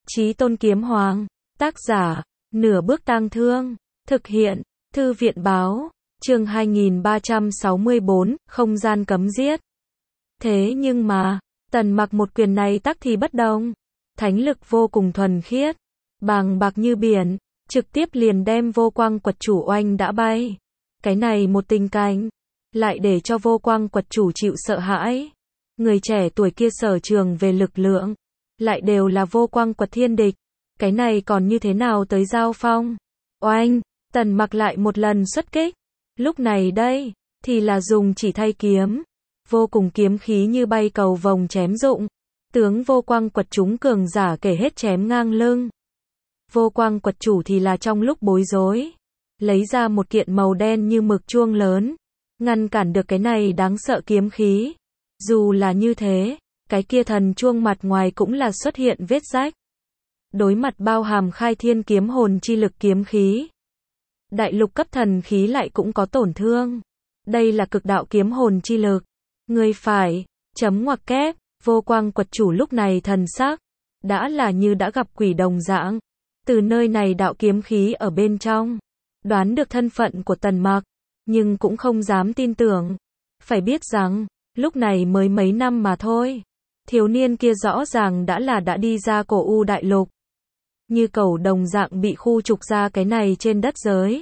Chí Tôn Kiếm Hoàng. Tác giả, Nửa Bước Tang Thương. Thực hiện, Thư viện báo. Chương 2364, không gian cấm giết. Thế nhưng mà, Tần Mặc một quyền này tắc thì bất đồng. Thánh lực vô cùng thuần khiết, bàng bạc như biển, trực tiếp liền đem Vô Quang Quật Chủ oanh đã bay. Cái này một tình cảnh, lại để cho Vô Quang Quật Chủ chịu sợ hãi. Người trẻ tuổi kia sở trường về lực lượng, lại đều là Vô Quang Quật thiên địch. Cái này còn như thế nào tới giao phong? Oanh, Tần Mặc lại một lần xuất kích. Lúc này đây, thì là dùng chỉ thay kiếm. Vô cùng kiếm khí như bay cầu vồng chém rụng. Tướng Vô Quang Quật chúng cường giả kể hết chém ngang lưng. Vô Quang Quật Chủ thì là trong lúc bối rối, lấy ra một kiện màu đen như mực chuông lớn, ngăn cản được cái này đáng sợ kiếm khí. Dù là như thế, cái kia thần chuông mặt ngoài cũng là xuất hiện vết rách. Đối mặt bao hàm khai thiên kiếm hồn chi lực kiếm khí, đại lục cấp thần khí lại cũng có tổn thương. Đây là cực đạo kiếm hồn chi lực. Người phải, chấm ngoặc kép, Vô Quang Quật Chủ lúc này thần sắc, đã là như đã gặp quỷ đồng dạng. Từ nơi này đạo kiếm khí ở bên trong, đoán được thân phận của Tần Mặc, nhưng cũng không dám tin tưởng. Phải biết rằng, lúc này mới mấy năm mà thôi. Thiếu niên kia rõ ràng đã đi ra cổ u đại lục. Như cẩu đồng dạng bị khu trục ra cái này trên đất giới.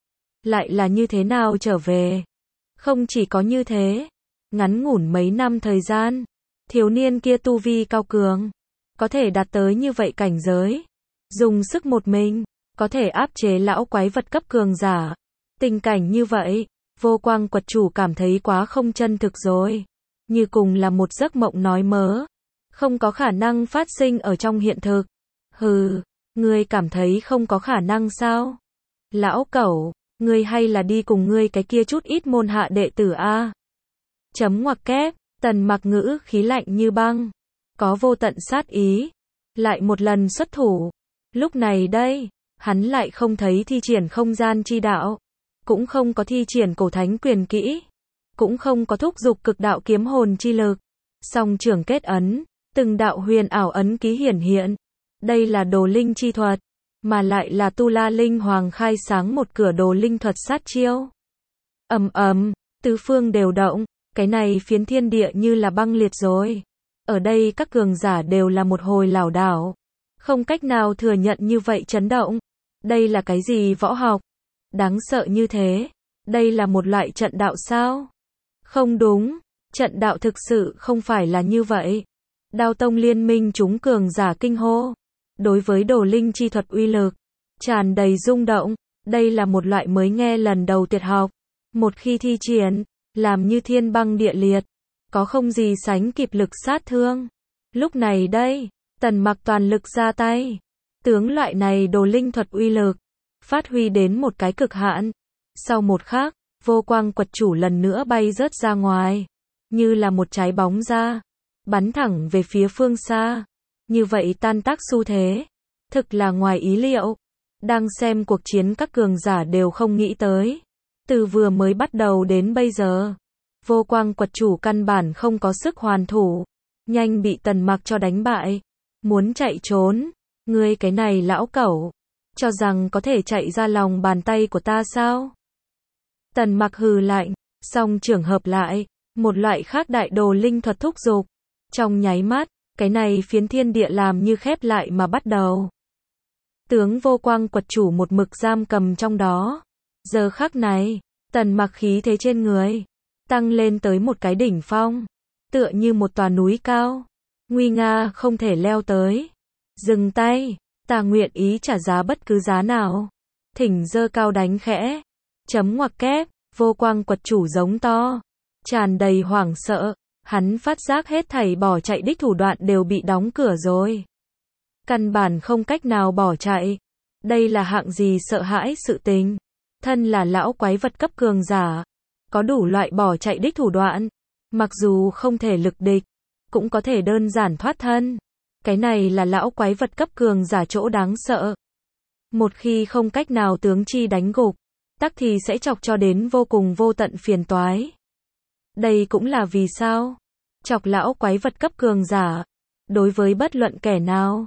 Lại là như thế nào trở về? Không chỉ có như thế, ngắn ngủn mấy năm thời gian, thiếu niên kia tu vi cao cường, có thể đạt tới như vậy cảnh giới. Dùng sức một mình, có thể áp chế lão quái vật cấp cường giả. Tình cảnh như vậy, Vô Quang Quật Chủ cảm thấy quá không chân thực rồi. Như cùng là một giấc mộng nói mớ. Không có khả năng phát sinh ở trong hiện thực. Hừ, ngươi cảm thấy không có khả năng sao? Lão cẩu, ngươi hay là đi cùng ngươi cái kia chút ít môn hạ đệ tử a? Chấm ngoặc kép, Tần Mặc ngữ khí lạnh như băng, có vô tận sát ý, lại một lần xuất thủ. Lúc này đây, hắn lại không thấy thi triển không gian chi đạo, cũng không có thi triển cổ thánh quyền kỹ, cũng không có thúc giục cực đạo kiếm hồn chi lực. Song trưởng kết ấn, từng đạo huyền ảo ấn ký hiển hiện. Đây là đồ linh chi thuật, mà lại là Tu La Linh Hoàng khai sáng một cửa đồ linh thuật sát chiêu. Ầm ầm, tứ phương đều động, cái này phiến thiên địa như là băng liệt rồi. Ở đây các cường giả đều là một hồi lảo đảo, không cách nào thừa nhận như vậy chấn động. Đây là cái gì võ học? Đáng sợ như thế. Đây là một loại trận đạo sao? Không đúng, trận đạo thực sự không phải là như vậy. Đao tông liên minh chúng cường giả kinh hô. Đối với đồ linh chi thuật uy lực, tràn đầy rung động. Đây là một loại mới nghe lần đầu tuyệt học. Một khi thi triển, làm như thiên băng địa liệt, có không gì sánh kịp lực sát thương. Lúc này đây, Tần Mặc toàn lực ra tay, tướng loại này đồ linh thuật uy lực phát huy đến một cái cực hạn. Sau một khắc, Vô Quang Quật Chủ lần nữa bay rớt ra ngoài, như là một trái bóng ra, bắn thẳng về phía phương xa. Như vậy tan tác xu thế, thực là ngoài ý liệu. Đang xem cuộc chiến các cường giả đều không nghĩ tới. Từ vừa mới bắt đầu đến bây giờ, Vô Quang Quật Chủ căn bản không có sức hoàn thủ, nhanh bị Tần Mặc cho đánh bại. Muốn chạy trốn, ngươi cái này lão cẩu, cho rằng có thể chạy ra lòng bàn tay của ta sao? Tần Mặc hừ lạnh, song trường hợp lại, một loại khác đại đồ linh thuật thúc giục. Trong nháy mắt, cái này phiến thiên địa làm như khép lại mà bắt đầu. Tướng Vô Quang Quật Chủ một mực giam cầm trong đó. Giờ khắc này, Tần Mặc khí thế trên người tăng lên tới một cái đỉnh phong, tựa như một tòa núi cao, nguy nga không thể leo tới. Dừng tay, ta nguyện ý trả giá bất cứ giá nào. Thỉnh giơ cao đánh khẽ. Chấm ngoặc kép, Vô Quang Quật Chủ giống to, tràn đầy hoảng sợ. Hắn phát giác hết thảy bỏ chạy đích thủ đoạn đều bị đóng cửa rồi. Căn bản không cách nào bỏ chạy. Đây là hạng gì sợ hãi sự tình. Thân là lão quái vật cấp cường giả, có đủ loại bỏ chạy đích thủ đoạn. Mặc dù không thể lực địch, cũng có thể đơn giản thoát thân. Cái này là lão quái vật cấp cường giả chỗ đáng sợ. Một khi không cách nào tướng chi đánh gục, tắc thì sẽ chọc cho đến vô cùng vô tận phiền toái. Đây cũng là vì sao chọc lão quái vật cấp cường giả, đối với bất luận kẻ nào,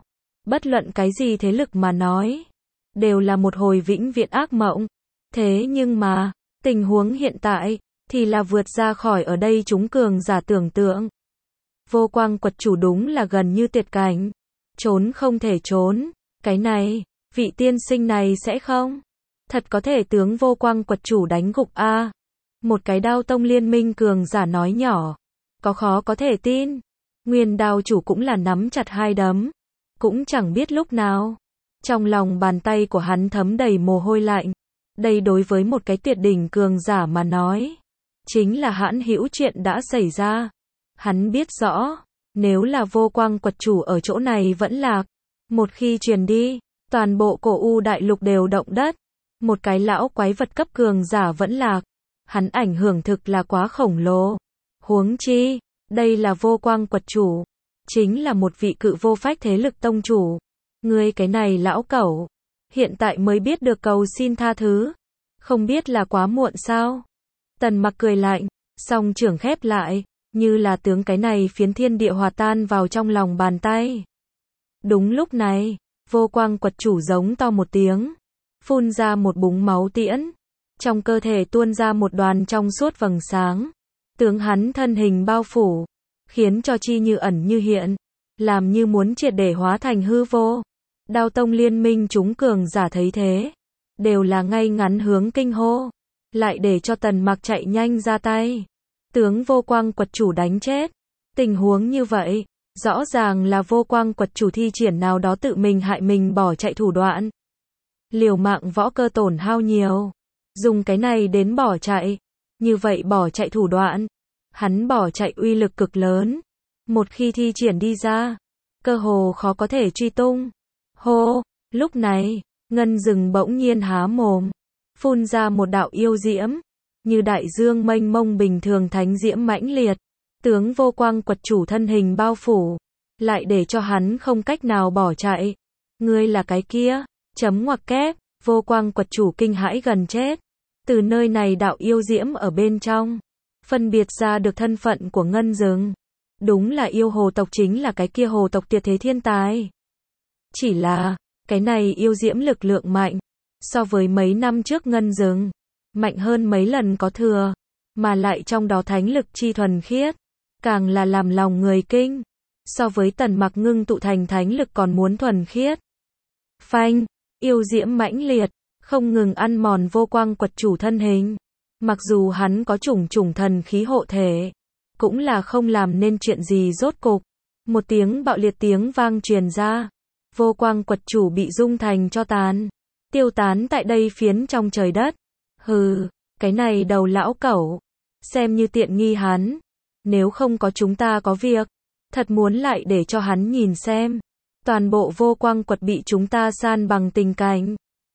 Bất luận cái gì thế lực mà nói, đều là một hồi vĩnh viễn ác mộng. Thế nhưng mà, tình huống hiện tại, thì là vượt ra khỏi ở đây chúng cường giả tưởng tượng. Vô quang quật chủ đúng là gần như tuyệt cảnh. Trốn không thể trốn. Cái này, vị tiên sinh này sẽ không? Thật có thể tướng vô quang quật chủ đánh gục a. Một cái đao tông liên minh cường giả nói nhỏ. Có khó có thể tin. Nguyên đao chủ cũng là nắm chặt hai đấm. Cũng chẳng biết lúc nào. Trong lòng bàn tay của hắn thấm đầy mồ hôi lạnh. Đây đối với một cái tuyệt đỉnh cường giả mà nói. Chính là hãn hữu chuyện đã xảy ra. Hắn biết rõ. Nếu là vô quang quật chủ ở chỗ này vẫn lạc. Một khi truyền đi. Toàn bộ cổ u đại lục đều động đất. Một cái lão quái vật cấp cường giả vẫn lạc. Hắn ảnh hưởng thực là quá khổng lồ. Huống chi. Đây là vô quang quật chủ. Chính là một vị cự vô phách thế lực tông chủ. Ngươi cái này lão cẩu. Hiện tại mới biết được cầu xin tha thứ. Không biết là quá muộn sao? Tần Mặc cười lạnh. Song trưởng khép lại. Như là tướng cái này phiến thiên địa hòa tan vào trong lòng bàn tay. Đúng lúc này. Vô quang quật chủ giống to một tiếng. Phun ra một búng máu tiễn. Trong cơ thể tuôn ra một đoàn trong suốt vầng sáng. Tướng hắn thân hình bao phủ. Khiến cho chi như ẩn như hiện. Làm như muốn triệt để hóa thành hư vô. Đao tông liên minh chúng cường giả thấy thế. Đều là ngay ngắn hướng kinh hô. Lại để cho Tần Mặc chạy nhanh ra tay. Tướng vô quang quật chủ đánh chết. Tình huống như vậy. Rõ ràng là vô quang quật chủ thi triển nào đó tự mình hại mình bỏ chạy thủ đoạn. Liều mạng võ cơ tổn hao nhiều. Dùng cái này đến bỏ chạy. Như vậy bỏ chạy thủ đoạn. Hắn bỏ chạy uy lực cực lớn. Một khi thi triển đi ra. Cơ hồ khó có thể truy tung. Hô, lúc này, Ngân Dừng bỗng nhiên há mồm. Phun ra một đạo yêu diễm. Như đại dương mênh mông bình thường thánh diễm mãnh liệt. Tướng vô quang quật chủ thân hình bao phủ. Lại để cho hắn không cách nào bỏ chạy. Ngươi là cái kia. Chấm ngoặc kép. Vô quang quật chủ kinh hãi gần chết. Từ nơi này đạo yêu diễm ở bên trong. Phân biệt ra được thân phận của Ngân Dừng. Đúng là yêu hồ tộc chính là cái kia hồ tộc tuyệt thế thiên tài. Chỉ là, cái này yêu diễm lực lượng mạnh. So với mấy năm trước Ngân Dừng. Mạnh hơn mấy lần có thừa. Mà lại trong đó thánh lực chi thuần khiết. Càng là làm lòng người kinh. So với Tần Mặc ngưng tụ thành thánh lực còn muốn thuần khiết. Phanh, yêu diễm mãnh liệt. Không ngừng ăn mòn vô quang quật chủ thân hình. Mặc dù hắn có chủng chủng thần khí hộ thể. Cũng là không làm nên chuyện gì rốt cục. Một tiếng bạo liệt tiếng vang truyền ra. Vô quang quật chủ bị rung thành tro tàn. Tiêu tán tại đây phiến trong trời đất. Hừ, cái này đầu lão cẩu. Xem như tiện nghi hắn. Nếu không có chúng ta có việc. Thật muốn lại để cho hắn nhìn xem. Toàn bộ vô quang quật bị chúng ta san bằng tình cảnh.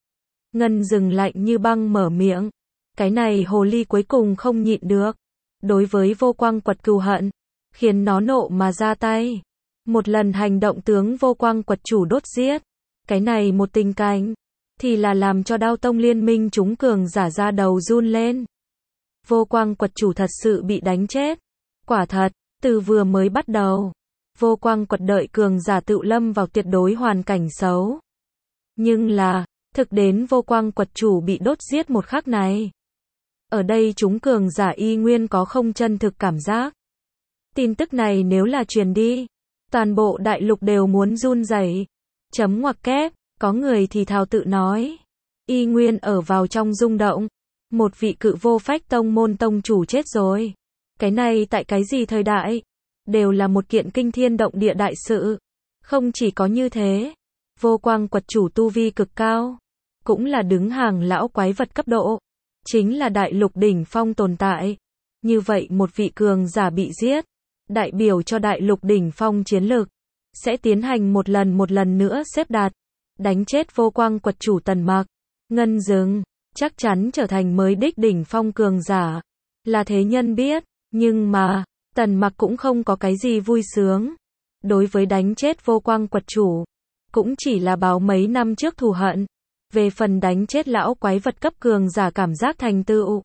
Ngân Dừng lạnh như băng mở miệng. Cái này hồ ly cuối cùng không nhịn được. Đối với vô quang quật cừu hận. Khiến nó nộ mà ra tay. Một lần hành động tướng vô quang quật chủ đốt giết. Cái này một tình cảnh. Thì là làm cho đao tông liên minh chúng cường giả ra đầu run lên. Vô quang quật chủ thật sự bị đánh chết. Quả thật, từ vừa mới bắt đầu. Vô quang quật đợi cường giả tự lâm vào tuyệt đối hoàn cảnh xấu. Nhưng là, thực đến vô quang quật chủ bị đốt giết một khắc này. Ở đây chúng cường giả y nguyên có không chân thực cảm giác. Tin tức này nếu là truyền đi. Toàn bộ đại lục đều muốn run rẩy. Chấm ngoặc kép, có người thì thào tự nói. Y nguyên ở vào trong rung động. Một vị cự vô phách tông môn tông chủ chết rồi. Cái này tại cái gì thời đại? Đều là một kiện kinh thiên động địa đại sự. Không chỉ có như thế. Vô quang quật chủ tu vi cực cao. Cũng là đứng hàng lão quái vật cấp độ. Chính là đại lục đỉnh phong tồn tại. Như vậy một vị cường giả bị giết. Đại biểu cho đại lục đỉnh phong chiến lực. Sẽ tiến hành một lần nữa xếp đặt. Đánh chết vô quang quật chủ Tần Mặc. Ngân Dừng. Chắc chắn trở thành mới đích đỉnh phong cường giả. Là thế nhân biết. Nhưng mà, Tần Mặc cũng không có cái gì vui sướng. Đối với đánh chết vô quang quật chủ. Cũng chỉ là báo mấy năm trước thù hận. Về phần đánh chết lão quái vật cấp cường giả cảm giác thành tựu.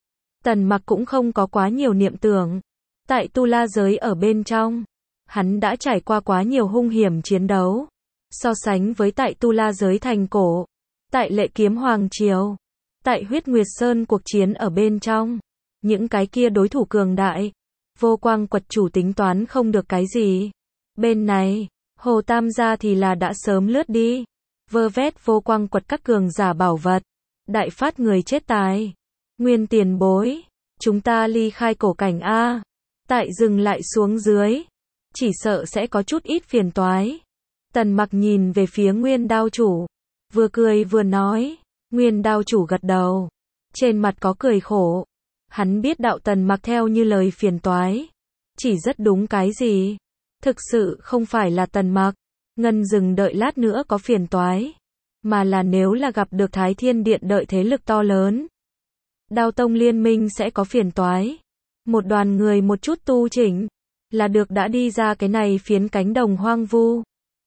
Tần Mặc cũng không có quá nhiều niệm tưởng. Tại tu la giới ở bên trong. Hắn đã trải qua quá nhiều hung hiểm chiến đấu. So sánh với tại Tu La giới thành cổ, tại Lệ Kiếm Hoàng Triều, tại Huyết Nguyệt Sơn cuộc chiến ở bên trong, những cái kia đối thủ cường đại, Vô Quang Quật chủ tính toán không được cái gì. Bên này, Hồ Tam gia thì là đã sớm lướt đi, vơ vét Vô Quang Quật các cường giả bảo vật, đại phát người chết tài. Nguyên tiền bối, chúng ta ly khai cổ cảnh a. Tại dừng lại xuống dưới, chỉ sợ sẽ có chút ít phiền toái. Tần Mặc nhìn về phía Nguyên đao chủ, vừa cười vừa nói. Nguyên đao chủ gật đầu, trên mặt có cười khổ. Hắn biết đạo Tần Mặc theo như lời phiền toái, chỉ rất đúng cái gì. Thực sự không phải là Tần Mặc, Ngân Dừng đợi lát nữa có phiền toái, mà là nếu là gặp được Thái Thiên Điện đợi thế lực to lớn, Đao Tông liên minh sẽ có phiền toái. Một đoàn người một chút tu chỉnh, là được đã đi ra cái này phiến cánh đồng hoang vu.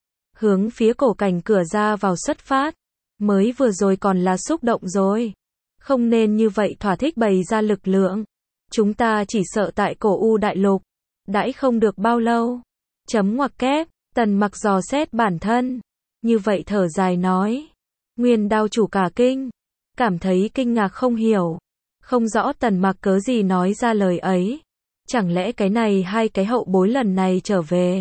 Hướng phía cổ cảnh cửa ra vào xuất phát, mới vừa rồi còn là xúc động rồi. Không nên như vậy thỏa thích bày ra lực lượng. Chúng ta chỉ sợ tại cổ U đại lục, đãi không được bao lâu. Chấm ngoặc kép, Tần Mặc dò xét bản thân. Như vậy thở dài nói. Nguyên đao chủ cả kinh, cảm thấy kinh ngạc không hiểu. Không rõ Tần Mặc cớ gì nói ra lời ấy. Chẳng lẽ cái này hai cái hậu bối lần này trở về,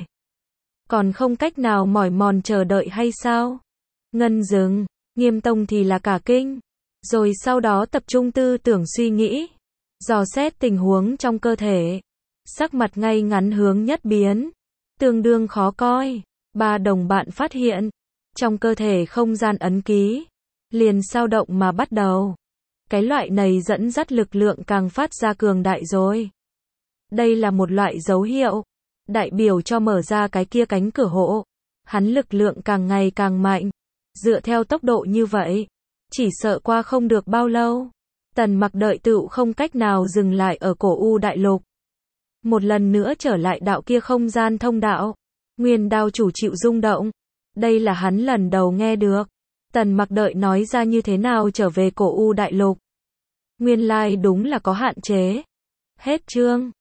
còn không cách nào mỏi mòn chờ đợi hay sao? Ngân Dừng, Nghiêm Tông thì là cả kinh. Rồi sau đó tập trung tư tưởng suy nghĩ, dò xét tình huống trong cơ thể. Sắc mặt ngay ngắn hướng nhất biến, tương đương khó coi. Ba đồng bạn phát hiện, trong cơ thể không gian ấn ký, liền sao động mà bắt đầu. Cái loại này dẫn dắt lực lượng càng phát ra cường đại rồi. Đây là một loại dấu hiệu, đại biểu cho mở ra cái kia cánh cửa hộ. Hắn lực lượng càng ngày càng mạnh. Dựa theo tốc độ như vậy, chỉ sợ qua không được bao lâu, Tần Mặc đợi tựu không cách nào dừng lại ở cổ U đại lục. Một lần nữa trở lại đạo kia không gian thông đạo. Nguyên đao chủ chịu rung động. Đây là hắn lần đầu nghe được. Tần Mặc đợi nói ra như thế nào trở về cổ U đại lục. Nguyên lai đúng là có hạn chế. Hết chương.